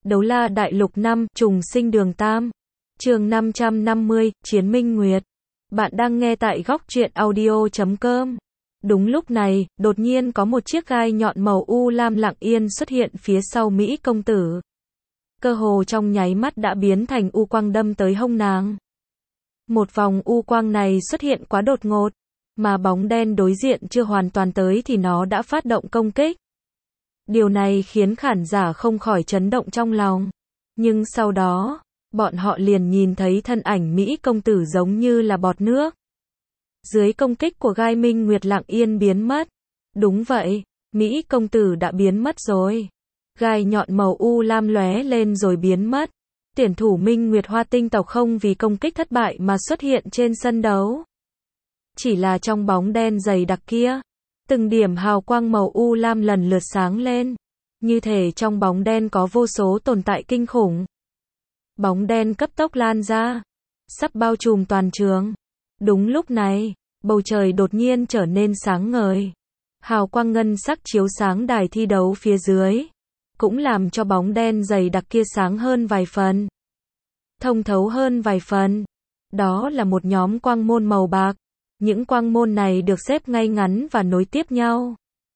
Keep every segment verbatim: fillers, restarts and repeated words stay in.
Đấu La Đại Lục năm, Trùng Sinh Đường Tam. Chương năm trăm năm mươi, Chiến Minh Nguyệt. Bạn đang nghe tại góc truyện audio chấm com. Đúng lúc này, đột nhiên có một chiếc gai nhọn màu u lam lặng yên xuất hiện phía sau Mỹ công tử. Cơ hồ trong nháy mắt đã biến thành u quang đâm tới hông nàng. Một vòng u quang này xuất hiện quá đột ngột, mà bóng đen đối diện chưa hoàn toàn tới thì nó đã phát động công kích. Điều này khiến khán giả không khỏi chấn động trong lòng. Nhưng sau đó, bọn họ liền nhìn thấy thân ảnh Mỹ công tử giống như là bọt nước. Dưới công kích của gai Minh Nguyệt lặng yên biến mất. Đúng vậy, Mỹ công tử đã biến mất rồi. Gai nhọn màu u lam lóe lên rồi biến mất. Tuyển thủ Minh Nguyệt Hoa Tinh tộc không vì công kích thất bại mà xuất hiện trên sân đấu. Chỉ là trong bóng đen dày đặc kia, từng điểm hào quang màu u lam lần lượt sáng lên. Như thể trong bóng đen có vô số tồn tại kinh khủng. Bóng đen cấp tốc lan ra, sắp bao trùm toàn trường. Đúng lúc này, bầu trời đột nhiên trở nên sáng ngời. Hào quang ngân sắc chiếu sáng đài thi đấu phía dưới, cũng làm cho bóng đen dày đặc kia sáng hơn vài phần. Thông thấu hơn vài phần. Đó là một nhóm quang môn màu bạc. Những quang môn này được xếp ngay ngắn và nối tiếp nhau.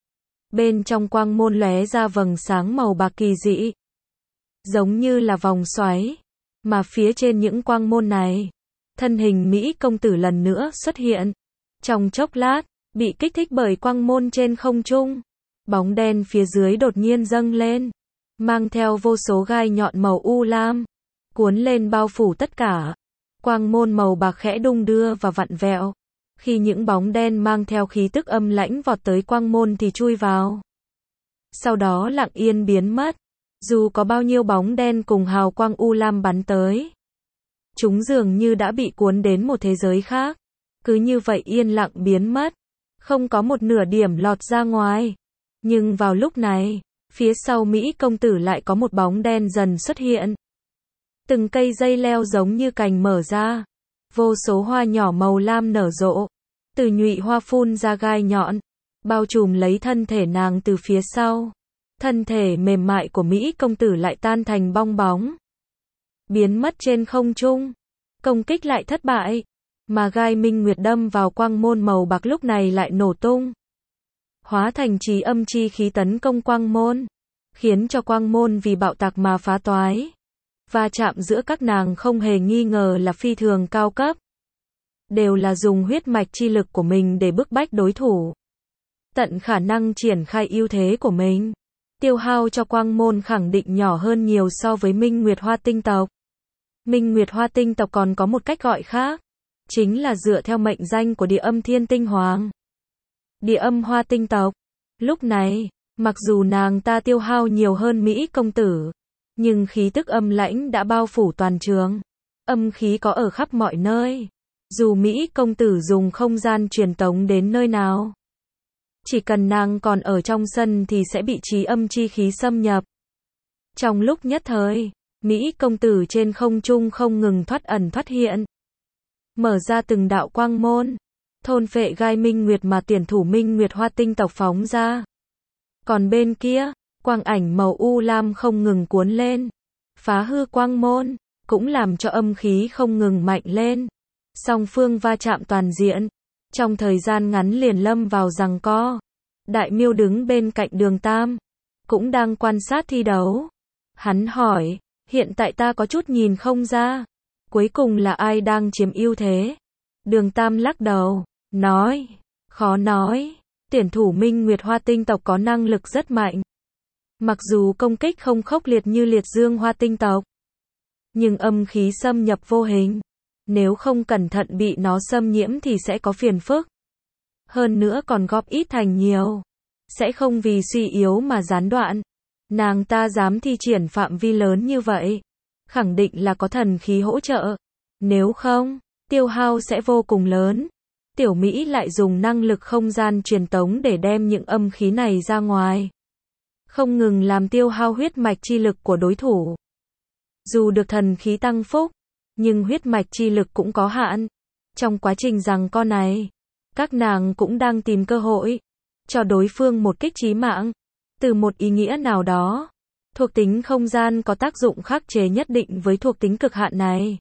Bên trong quang môn lóe ra vầng sáng màu bạc kỳ dị, giống như là vòng xoáy. Mà phía trên những quang môn này, thân hình Mỹ công tử lần nữa xuất hiện. Trong chốc lát, bị kích thích bởi quang môn trên không trung. Bóng đen phía dưới đột nhiên dâng lên, mang theo vô số gai nhọn màu u lam, cuốn lên bao phủ tất cả. Quang môn màu bạc khẽ đung đưa và vặn vẹo. Khi những bóng đen mang theo khí tức âm lãnh vọt tới quang môn thì chui vào. Sau đó lặng yên biến mất. Dù có bao nhiêu bóng đen cùng hào quang u lam bắn tới, chúng dường như đã bị cuốn đến một thế giới khác. Cứ như vậy yên lặng biến mất, không có một nửa điểm lọt ra ngoài. Nhưng vào lúc này, phía sau Mỹ công tử lại có một bóng đen dần xuất hiện. Từng cây dây leo giống như cành mở ra. Vô số hoa nhỏ màu lam nở rộ. Từ nhụy hoa phun ra gai nhọn, bao trùm lấy thân thể nàng từ phía sau. Thân thể mềm mại của Mỹ công tử lại tan thành bong bóng, biến mất trên không trung. Công kích lại thất bại, mà gai Minh Nguyệt đâm vào quang môn màu bạc lúc này lại nổ tung, hóa thành trì âm chi khí tấn công quang môn, khiến cho quang môn vì bạo tạc mà phá toái. Va chạm giữa các nàng không hề nghi ngờ là phi thường cao cấp. Đều là dùng huyết mạch chi lực của mình để bức bách đối thủ, tận khả năng triển khai ưu thế của mình. Tiêu hao cho quang môn khẳng định nhỏ hơn nhiều so với Minh Nguyệt Hoa Tinh tộc. Minh Nguyệt Hoa Tinh tộc còn có một cách gọi khác, chính là dựa theo mệnh danh của Địa Âm Thiên Tinh Hoàng. Địa Âm Hoa Tinh tộc. Lúc này, mặc dù nàng ta tiêu hao nhiều hơn Mỹ công tử, nhưng khí tức âm lãnh đã bao phủ toàn trường. Âm khí có ở khắp mọi nơi. Dù Mỹ công tử dùng không gian truyền tống đến nơi nào, chỉ cần nàng còn ở trong sân thì sẽ bị trì âm chi khí xâm nhập. Trong lúc nhất thời, Mỹ công tử trên không trung không ngừng thoát ẩn thoát hiện, mở ra từng đạo quang môn, thôn phệ gai Minh Nguyệt mà tuyển thủ Minh Nguyệt Hoa Tinh tộc phóng ra. Còn bên kia, quang ảnh màu u lam không ngừng cuốn lên, phá hư quang môn, cũng làm cho âm khí không ngừng mạnh lên. Song phương va chạm toàn diện, trong thời gian ngắn liền lâm vào giằng co. Đại Miêu đứng bên cạnh Đường Tam, cũng đang quan sát thi đấu. Hắn hỏi, hiện tại ta có chút nhìn không ra, cuối cùng là ai đang chiếm ưu thế? Đường Tam lắc đầu, nói, khó nói, tuyển thủ Minh Nguyệt Hoa Tinh tộc có năng lực rất mạnh. Mặc dù công kích không khốc liệt như Liệt Dương Hoa Tinh tộc, nhưng âm khí xâm nhập vô hình. Nếu không cẩn thận bị nó xâm nhiễm thì sẽ có phiền phức. Hơn nữa còn góp ít thành nhiều, sẽ không vì suy yếu mà gián đoạn. Nàng ta dám thi triển phạm vi lớn như vậy, khẳng định là có thần khí hỗ trợ. Nếu không, tiêu hao sẽ vô cùng lớn. Tiểu Mỹ lại dùng năng lực không gian truyền tống để đem những âm khí này ra ngoài, không ngừng làm tiêu hao huyết mạch chi lực của đối thủ. Dù được thần khí tăng phúc, nhưng huyết mạch chi lực cũng có hạn. Trong quá trình giằng co này, các nàng cũng đang tìm cơ hội cho đối phương một kích chí mạng. Từ một ý nghĩa nào đó, Thuộc tính không gian có tác dụng khắc chế nhất định với thuộc tính cực hạn này.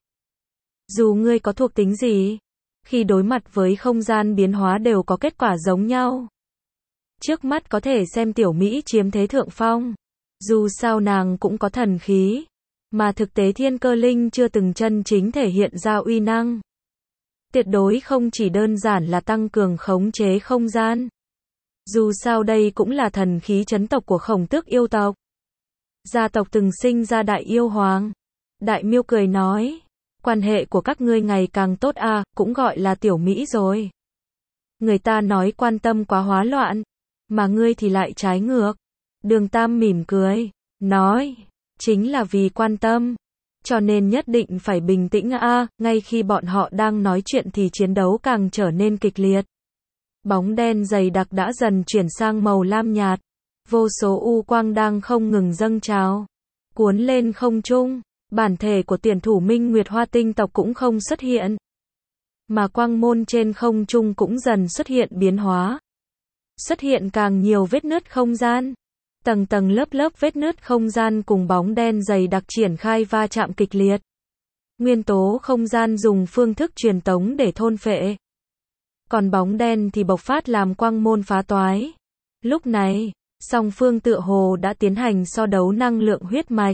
Dù ngươi có thuộc tính gì, khi đối mặt với không gian biến hóa đều có kết quả giống nhau. Trước mắt có thể xem tiểu Mỹ chiếm thế thượng phong. Dù sao nàng cũng có thần khí, mà thực tế thiên cơ linh chưa từng chân chính thể hiện ra uy năng. Tuyệt đối không chỉ đơn giản là tăng cường khống chế không gian. Dù sao đây cũng là thần khí chấn tộc của Khổng Tước yêu tộc. Gia tộc từng sinh ra đại yêu hoàng. Đại Miêu cười nói, quan hệ của các ngươi ngày càng tốt à, cũng gọi là tiểu Mỹ rồi. Người ta nói quan tâm quá hóa loạn, mà ngươi thì lại trái ngược. Đường Tam mỉm cười, nói, chính là vì quan tâm, cho nên nhất định phải bình tĩnh a. À, ngay khi bọn họ đang nói chuyện thì chiến đấu càng trở nên kịch liệt. Bóng đen dày đặc đã dần chuyển sang màu lam nhạt, vô số u quang đang không ngừng dâng trào, cuốn lên không trung. Bản thể của tuyển thủ Minh Nguyệt Hoa Tinh tộc cũng không xuất hiện, mà quang môn trên không trung cũng dần xuất hiện biến hóa. Xuất hiện càng nhiều vết nứt không gian. Tầng tầng lớp lớp vết nứt không gian cùng bóng đen dày đặc triển khai va chạm kịch liệt. Nguyên tố không gian dùng phương thức truyền tống để thôn phệ. Còn bóng đen thì bộc phát làm quang môn phá toái. Lúc này, song phương tựa hồ đã tiến hành so đấu năng lượng huyết mạch.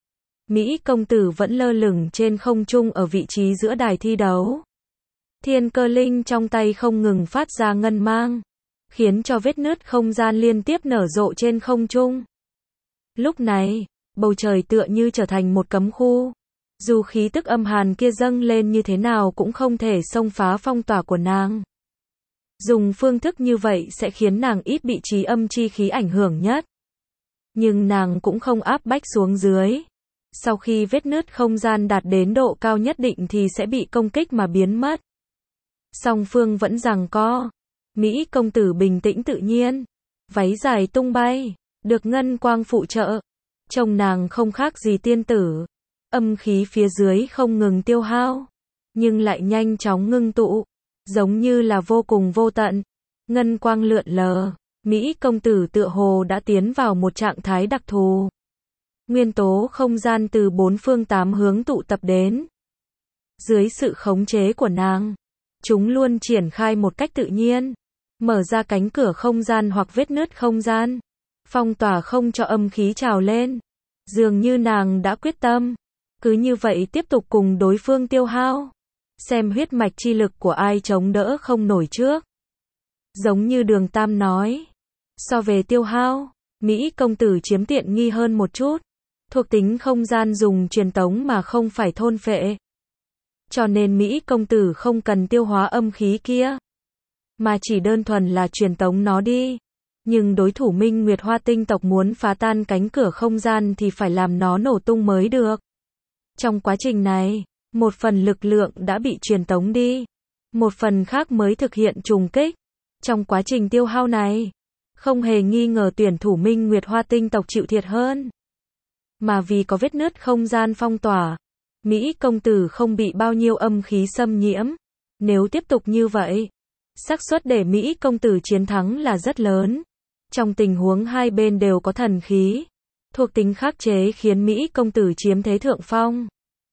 Mỹ công tử vẫn lơ lửng trên không trung ở vị trí giữa đài thi đấu. Thiên cơ linh trong tay không ngừng phát ra ngân mang, khiến cho vết nứt không gian liên tiếp nở rộ trên không trung. Lúc này, bầu trời tựa như trở thành một cấm khu. Dù khí tức âm hàn kia dâng lên như thế nào cũng không thể xông phá phong tỏa của nàng. Dùng phương thức như vậy sẽ khiến nàng ít bị trí âm chi khí ảnh hưởng nhất. Nhưng nàng cũng không áp bách xuống dưới. Sau khi vết nứt không gian đạt đến độ cao nhất định thì sẽ bị công kích mà biến mất. Song phương vẫn giằng co. Mỹ công tử bình tĩnh tự nhiên, váy dài tung bay, được ngân quang phụ trợ. Trông nàng không khác gì tiên tử. Âm khí phía dưới không ngừng tiêu hao, nhưng lại nhanh chóng ngưng tụ, giống như là vô cùng vô tận. Ngân quang lượn lờ, Mỹ công tử tựa hồ đã tiến vào một trạng thái đặc thù. Nguyên tố không gian từ bốn phương tám hướng tụ tập đến. Dưới sự khống chế của nàng, chúng luôn triển khai một cách tự nhiên, mở ra cánh cửa không gian hoặc vết nứt không gian, phong tỏa không cho âm khí trào lên. Dường như nàng đã quyết tâm, cứ như vậy tiếp tục cùng đối phương tiêu hao, xem huyết mạch chi lực của ai chống đỡ không nổi trước. Giống như Đường Tam nói, so về tiêu hao, Mỹ công tử chiếm tiện nghi hơn một chút. Thuộc tính không gian dùng truyền tống mà không phải thôn phệ. Cho nên Mỹ công tử không cần tiêu hóa âm khí kia, mà chỉ đơn thuần là truyền tống nó đi. Nhưng đối thủ Minh Nguyệt Hoa Tinh tộc muốn phá tan cánh cửa không gian thì phải làm nó nổ tung mới được. Trong quá trình này, một phần lực lượng đã bị truyền tống đi, một phần khác mới thực hiện trùng kích. Trong quá trình tiêu hao này, không hề nghi ngờ tuyển thủ Minh Nguyệt Hoa Tinh tộc chịu thiệt hơn. Mà vì có vết nứt không gian phong tỏa, Mỹ công tử không bị bao nhiêu âm khí xâm nhiễm. Nếu tiếp tục như vậy, xác suất để Mỹ công tử chiến thắng là rất lớn. Trong tình huống hai bên đều có thần khí, thuộc tính khắc chế khiến Mỹ công tử chiếm thế thượng phong.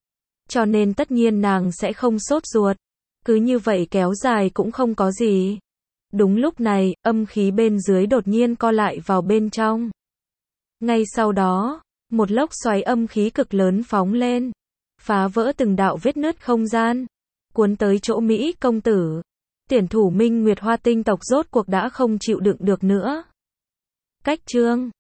Cho nên tất nhiên nàng sẽ không sốt ruột. Cứ như vậy kéo dài cũng không có gì. Đúng lúc này, âm khí bên dưới đột nhiên co lại vào bên trong. Ngay sau đó, một lốc xoáy âm khí cực lớn phóng lên, phá vỡ từng đạo vết nứt không gian, cuốn tới chỗ Mỹ công tử. Tuyển thủ Minh Nguyệt Hoa Tinh tộc rốt cuộc đã không chịu đựng được nữa. Cách chương